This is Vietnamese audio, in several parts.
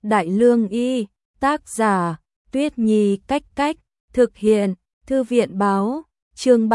Đại Lương Y, tác giả, Tuyết Nhi Cách Cách, thực hiện, Thư viện Báo, chương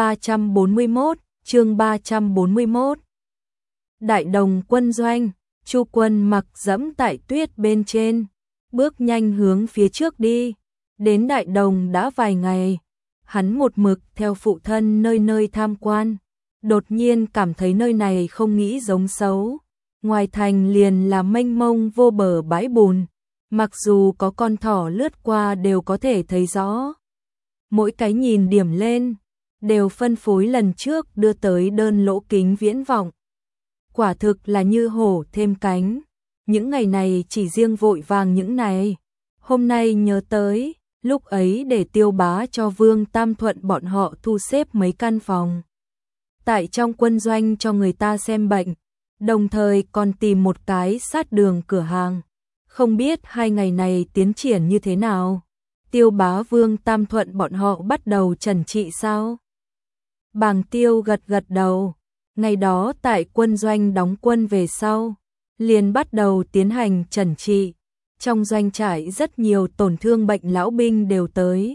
341. Đại Đồng quân doanh, Chu Quân Mặc dẫm tại tuyết bên trên, bước nhanh hướng phía trước đi. Đến Đại Đồng đã vài ngày, hắn một mực theo phụ thân nơi nơi tham quan, đột nhiên cảm thấy nơi này không nghĩ giống xấu. Ngoài thành liền là mênh mông vô bờ bãi bùn, mặc dù có con thỏ lướt qua đều có thể thấy rõ. Mỗi cái nhìn điểm lên, đều phân phối lần trước đưa tới đơn lỗ kính viễn vọng. Quả thực là như hổ thêm cánh. Những ngày này chỉ riêng vội vàng những này. Hôm nay nhớ tới, lúc ấy để Tiêu Bá cho Vương Tam Thuận bọn họ thu xếp mấy căn phòng tại trong quân doanh cho người ta xem bệnh, đồng thời còn tìm một cái sát đường cửa hàng. Không biết 2 ngày này tiến triển như thế nào? Tiêu Bá Vương Tam Thuận bọn họ bắt đầu trần trị sao? Bàng Tiêu gật gật đầu. Ngày đó tại quân doanh đóng quân về sau, liền bắt đầu tiến hành trần trị. Trong doanh trại rất nhiều tổn thương bệnh lão binh đều tới.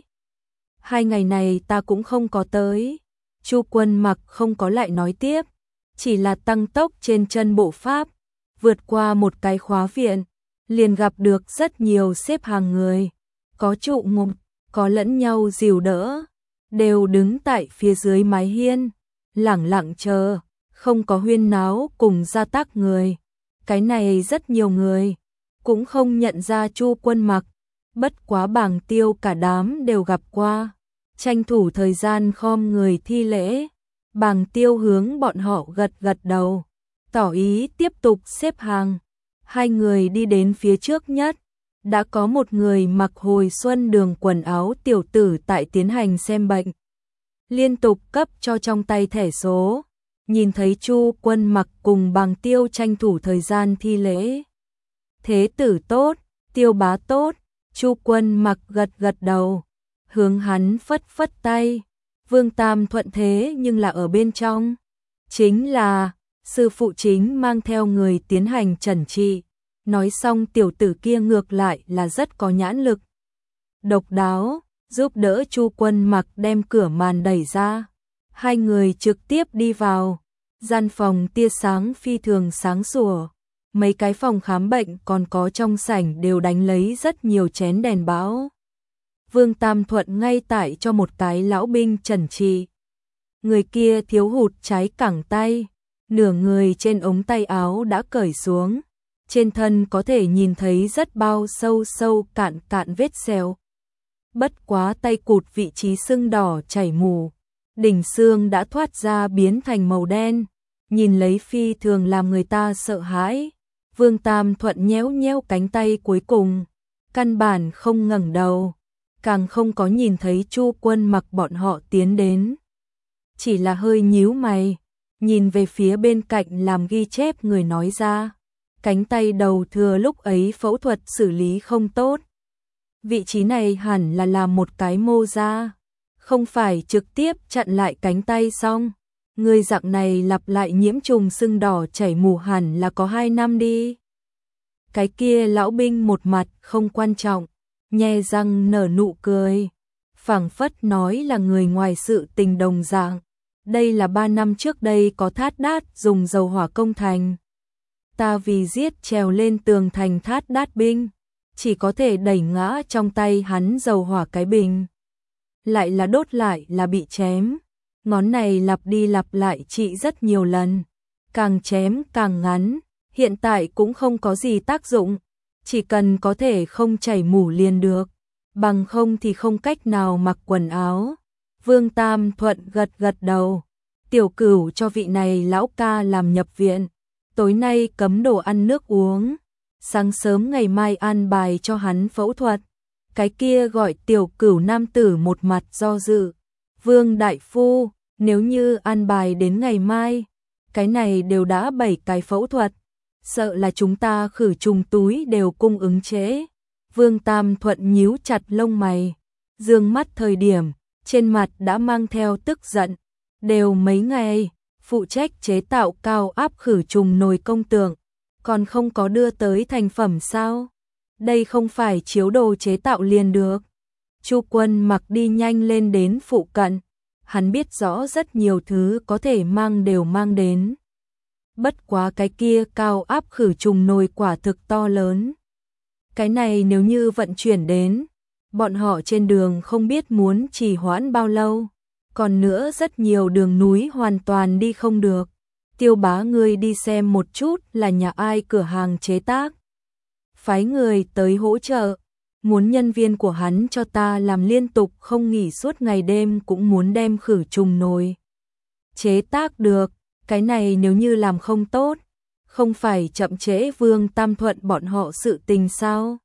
2 ngày này ta cũng không có tới. Chu Quân Mặc không có lại nói tiếp, chỉ là tăng tốc trên chân bộ pháp, vượt qua một cái khóa viện, liền gặp được rất nhiều xếp hàng người, có trụ ngục, có lẫn nhau dìu đỡ, đều đứng tại phía dưới mái hiên, lẳng lặng chờ, không có huyên náo cùng gia tác người. Cái này rất nhiều người cũng không nhận ra Chu Quân Mặc, bất quá Bàng Tiêu cả đám đều gặp qua, tranh thủ thời gian khom người thi lễ. Bàng Tiêu hướng bọn họ gật gật đầu, tỏ ý tiếp tục xếp hàng. 2 người đi đến phía trước nhất, đã có một người mặc hồi xuân đường quần áo tiểu tử tại tiến hành xem bệnh, liên tục cấp cho trong tay thẻ số. Nhìn thấy Chu Quân Mặc cùng Bàng Tiêu tranh thủ thời gian thi lễ. Thế tử tốt, Tiêu Bá tốt. Chu Quân Mặc gật gật đầu, hướng hắn phất phất tay. Vương Tam Thuận thế nhưng là ở bên trong, chính là sư phụ chính mang theo người tiến hành trần trị. Nói xong tiểu tử kia ngược lại là rất có nhãn lực, độc đáo, giúp đỡ Chu Quân Mặc đem cửa màn đẩy ra. 2 người trực tiếp đi vào. Gian phòng tia sáng phi thường sáng sủa, mấy cái phòng khám bệnh còn có trong sảnh đều đánh lấy rất nhiều chén đèn báo. Vương Tam Thuận ngay tại cho một cái lão binh trần trị. Người kia thiếu hụt trái cẳng tay, nửa người trên ống tay áo đã cởi xuống, trên thân có thể nhìn thấy rất bao sâu sâu cạn cạn vết sẹo. Bất quá tay cụt vị trí sưng đỏ chảy mù, đỉnh xương đã thoát ra biến thành màu đen, nhìn lấy phi thường làm người ta sợ hãi. Vương Tam Thuận nhéo nhéo cánh tay cuối cùng, căn bản không ngẩng đầu, càng không có nhìn thấy Chu Quân Mặc bọn họ tiến đến. Chỉ là hơi nhíu mày, nhìn về phía bên cạnh làm ghi chép người nói ra, cánh tay đầu thừa lúc ấy phẫu thuật xử lý không tốt. Vị trí này hẳn là làm một cái mô ra, không phải trực tiếp chặn lại cánh tay xong. Người dạng này lặp lại nhiễm trùng sưng đỏ chảy mù hẳn là có 2 năm đi. Cái kia lão binh một mặt không quan trọng, nhe răng nở nụ cười, phảng phất nói là người ngoài sự tình đồng dạng. Đây là 3 năm trước đây có Thát Đát dùng dầu hỏa công thành. Ta vì giết trèo lên tường thành Thát Đát binh, chỉ có thể đẩy ngã trong tay hắn dầu hỏa cái bình. Lại là đốt lại là bị chém. Ngón này lặp đi lặp lại trị rất nhiều lần, càng chém càng ngắn, hiện tại cũng không có gì tác dụng, chỉ cần có thể không chảy mủ liền được, bằng không thì không cách nào mặc quần áo. Vương Tam Thuận gật gật đầu, Tiểu Cửu cho vị này lão ca làm nhập viện, tối nay cấm đồ ăn nước uống, sáng sớm ngày mai an bài cho hắn phẫu thuật. Cái kia gọi Tiểu Cửu nam tử một mặt do dự. Vương đại phu, nếu như an bài đến ngày mai, cái này đều đã 7 cái phẫu thuật, sợ là chúng ta khử trùng túi đều cung ứng trễ. Vương Tam Thuận nhíu chặt lông mày, dương mắt thời điểm, trên mặt đã mang theo tức giận. Đều mấy ngày, phụ trách chế tạo cao áp khử trùng nồi công tượng, còn không có đưa tới thành phẩm sao? Đây không phải chiếu đồ chế tạo liền được. Chu Quân Mặc đi nhanh lên đến phụ cận, hắn biết rõ rất nhiều thứ có thể mang đều mang đến. Bất quá cái kia cao áp khử trùng nồi quả thực to lớn. Cái này nếu như vận chuyển đến, bọn họ trên đường không biết muốn trì hoãn bao lâu. Còn nữa rất nhiều đường núi hoàn toàn đi không được. Tiêu Bá ngươi đi xem một chút là nhà ai cửa hàng chế tác. Phái người tới hỗ trợ, muốn nhân viên của hắn cho ta làm liên tục không nghỉ suốt ngày đêm cũng muốn đem khử trùng nồi chế tác được. Cái này nếu như làm không tốt, không phải chậm trễ Vương Tam Thuận bọn họ sự tình sao?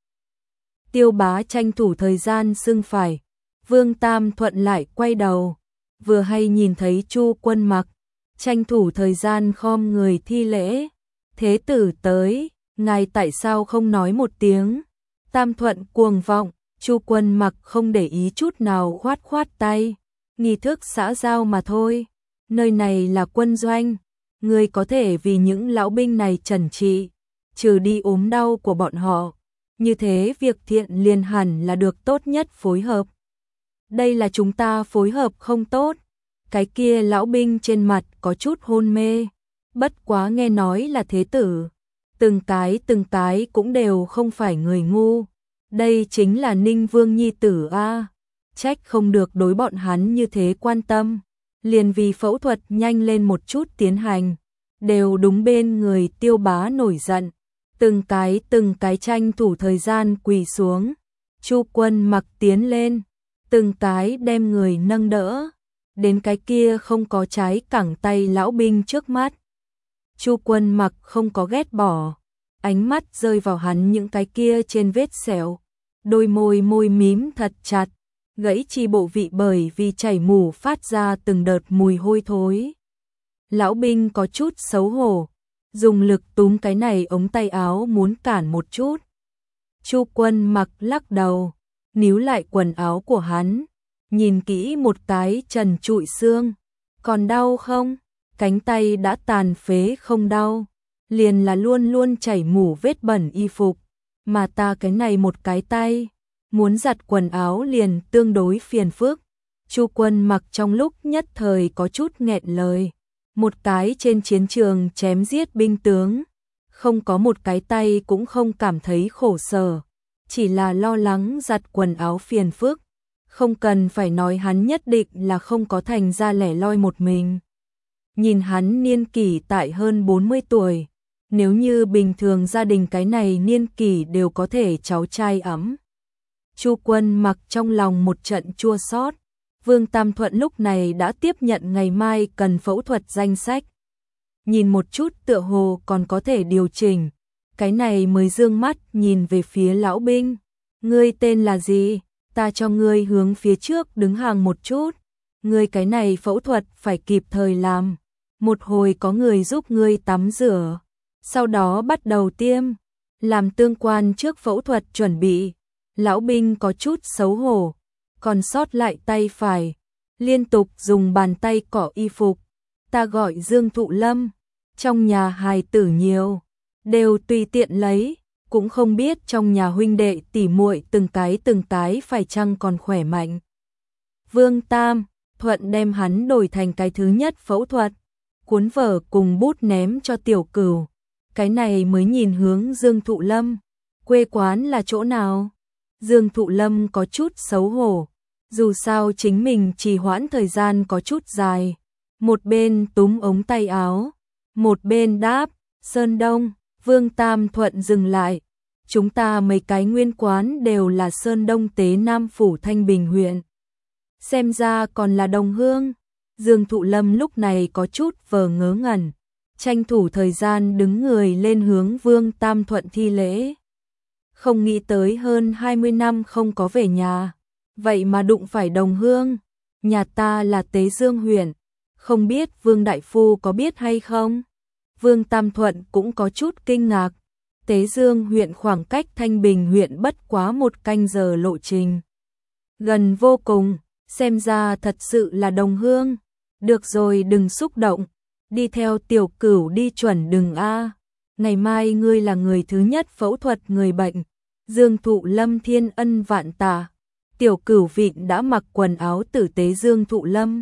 Tiêu Bá tranh thủ thời gian xưng phải. Vương Tam Thuận lại quay đầu, vừa hay nhìn thấy Chu Quân Mặc, tranh thủ thời gian khom người thi lễ. Thế tử tới, ngài tại sao không nói một tiếng? Tam Thuận cuồng vọng, Chu Quân Mặc không để ý chút nào khoát khoát tay. Nghi thức xã giao mà thôi, nơi này là quân doanh, ngươi có thể vì những lão binh này trần trị, trừ đi ốm đau của bọn họ. Như thế việc thiện liền hẳn là được tốt nhất phối hợp. Đây là chúng ta phối hợp không tốt. Cái kia lão binh trên mặt có chút hôn mê. Bất quá nghe nói là thế tử. Từng cái cũng đều không phải người ngu. Đây chính là Ninh Vương nhi tử a. Trách không được đối bọn hắn như thế quan tâm. Liền vì phẫu thuật nhanh lên một chút tiến hành. Đều đúng bên người Tiêu Bá nổi giận. Từng cái tranh thủ thời gian quỳ xuống. Chu Quân Mặc tiến lên, từng cái đem người nâng đỡ, đến cái kia không có trái cẳng tay lão binh trước mắt. Chu Quân Mặc không có ghét bỏ, ánh mắt rơi vào hắn những cái kia trên vết sẹo, đôi môi mím thật chặt, gãy chi bộ vị bởi vì chảy mủ phát ra từng đợt mùi hôi thối. Lão binh có chút xấu hổ, dùng lực túm cái này ống tay áo muốn cản một chút. Chu Quân Mặc lắc đầu, níu lại quần áo của hắn, nhìn kỹ một cái trần trụi xương. Còn đau không? Cánh tay đã tàn phế không đau, liền là luôn luôn chảy mủ vết bẩn y phục. Mà ta cái này một cái tay, muốn giặt quần áo liền tương đối phiền phức. Chu Quân Mặc trong lúc nhất thời có chút nghẹn lời. Một cái trên chiến trường chém giết binh tướng, không có một cái tay cũng không cảm thấy khổ sở, chỉ là lo lắng giặt quần áo phiền phức. Không cần phải nói hắn nhất định là không có thành ra lẻ loi một mình. Nhìn hắn niên kỷ tại hơn 40 tuổi, nếu như bình thường gia đình cái này niên kỷ đều có thể cháu trai ấm. Chu Quân Mặc trong lòng một trận chua xót. Vương Tam Thuận lúc này đã tiếp nhận ngày mai cần phẫu thuật danh sách. Nhìn một chút tựa hồ còn có thể điều chỉnh, cái này mới dương mắt nhìn về phía lão binh. Ngươi tên là gì? Ta cho ngươi hướng phía trước đứng hàng một chút. Ngươi cái này phẫu thuật phải kịp thời làm. Một hồi có người giúp ngươi tắm rửa, sau đó bắt đầu tiêm, làm tương quan trước phẫu thuật chuẩn bị. Lão binh có chút xấu hổ, còn sót lại tay phải, liên tục dùng bàn tay cọ y phục. Ta gọi Dương Thụ Lâm, trong nhà hài tử nhiều, đều tùy tiện lấy, cũng không biết trong nhà huynh đệ tỉ muội từng cái phải chăng còn khỏe mạnh. Vương Tam Thuận đem hắn đổi thành cái thứ nhất phẫu thuật, cuốn vở cùng bút ném cho Tiểu Cửu. Cái này mới nhìn hướng Dương Thụ Lâm, quê quán là chỗ nào? Dương Thụ Lâm có chút xấu hổ, dù sao chính mình trì hoãn thời gian có chút dài. Một bên túm ống tay áo, một bên đáp, Sơn Đông. Vương Tam Thuận dừng lại, chúng ta mấy cái nguyên quán đều là Sơn Đông Tế Nam Phủ Thanh Bình huyện. Xem ra còn là đồng hương. Dương Thụ Lâm lúc này có chút vờ ngớ ngẩn, tranh thủ thời gian đứng người lên hướng Vương Tam Thuận thi lễ. Không nghĩ tới hơn 20 năm không có về nhà, vậy mà đụng phải đồng hương. Nhà ta là Tế Dương huyện, không biết Vương Đại Phu có biết hay không? Vương Tam Thuận cũng có chút kinh ngạc. Tế Dương huyện khoảng cách Thanh Bình huyện bất quá 1 canh giờ lộ trình, gần vô cùng, xem ra thật sự là đồng hương. Được rồi, đừng xúc động, đi theo Tiểu Cửu đi chuẩn đừng a. Ngày mai ngươi là người thứ nhất phẫu thuật người bệnh. Dương Thụ Lâm thiên ân vạn tạ. Tiểu Cửu Vịn đã mặc quần áo tử tế Dương Thụ Lâm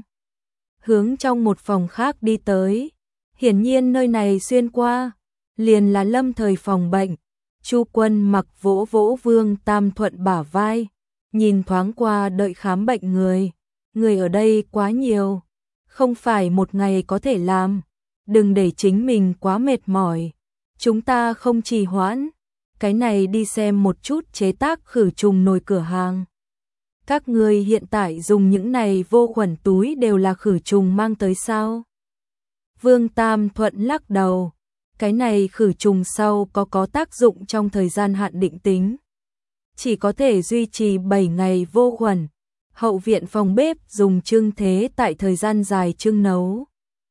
hướng trong một phòng khác đi tới. Hiển nhiên nơi này xuyên qua liền là Lâm thời phòng bệnh. Chu Quân Mặc vỗ vỗ Vương Tam Thuận bả vai, nhìn thoáng qua đợi khám bệnh người ở đây quá nhiều, không phải một ngày có thể làm, đừng để chính mình quá mệt mỏi. Chúng ta không trì hoãn, cái này đi xem một chút chế tác khử trùng nồi cửa hàng. Các người hiện tại dùng những này vô khuẩn túi đều là khử trùng mang tới sao? Vương Tam Thuận lắc đầu, cái này khử trùng sau có tác dụng trong thời gian hạn định tính. Chỉ có thể duy trì 7 ngày vô khuẩn. Hậu viện phòng bếp dùng trưng thế tại thời gian dài trưng nấu.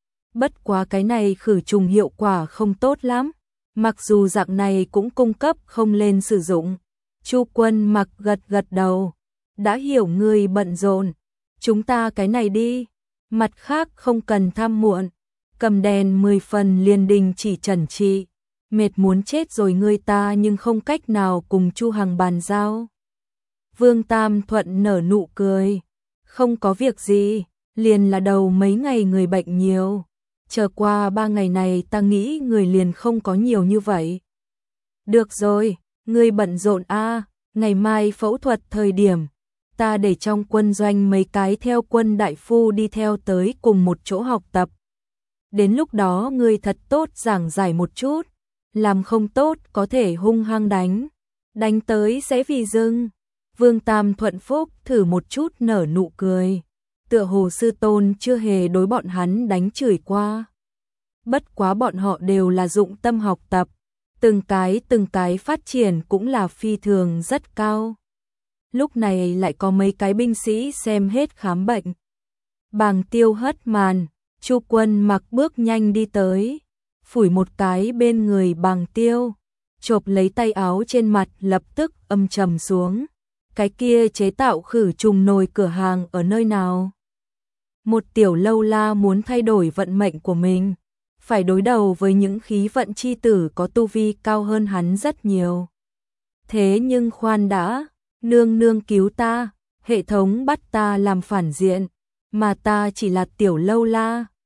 Bất quá cái này khử trùng hiệu quả không tốt lắm, mặc dù dạng này cũng cung cấp không lên sử dụng. Chu Quân Mặc gật gật đầu, đã hiểu người bận rộn, chúng ta cái này đi, mặt khác không cần tham muộn. Cầm đèn 10 phần liền đình chỉ trần trị, mệt muốn chết rồi người ta nhưng không cách nào cùng Chu Hằng bàn giao. Vương Tam Thuận nở nụ cười, không có việc gì, liền là đầu mấy ngày người bệnh nhiều, chờ qua 3 ngày này ta nghĩ người liền không có nhiều như vậy. Được rồi, người bận rộn ngày mai phẫu thuật thời điểm, ta để trong quân doanh mấy cái theo quân đại phu đi theo tới cùng một chỗ học tập. Đến lúc đó ngươi thật tốt giảng giải một chút, làm không tốt có thể hung hăng đánh tới sẽ vì dưng. Vương Tam Thuận phúc thử một chút nở nụ cười, tựa hồ sư tôn chưa hề đối bọn hắn đánh chửi qua. Bất quá bọn họ đều là dụng tâm học tập, từng cái phát triển cũng là phi thường rất cao. Lúc này lại có mấy cái binh sĩ xem hết khám bệnh. Bàng Tiêu hất màn, Chu Quân Mặc bước nhanh đi tới, phủi một cái bên người Bàng Tiêu, chộp lấy tay áo trên mặt lập tức âm trầm xuống. Cái kia chế tạo khử trùng nồi cửa hàng ở nơi nào? Một tiểu lâu la muốn thay đổi vận mệnh của mình, phải đối đầu với những khí vận chi tử có tu vi cao hơn hắn rất nhiều. Thế nhưng khoan đã, nương nương cứu ta, hệ thống bắt ta làm phản diện, mà ta chỉ là tiểu lâu la,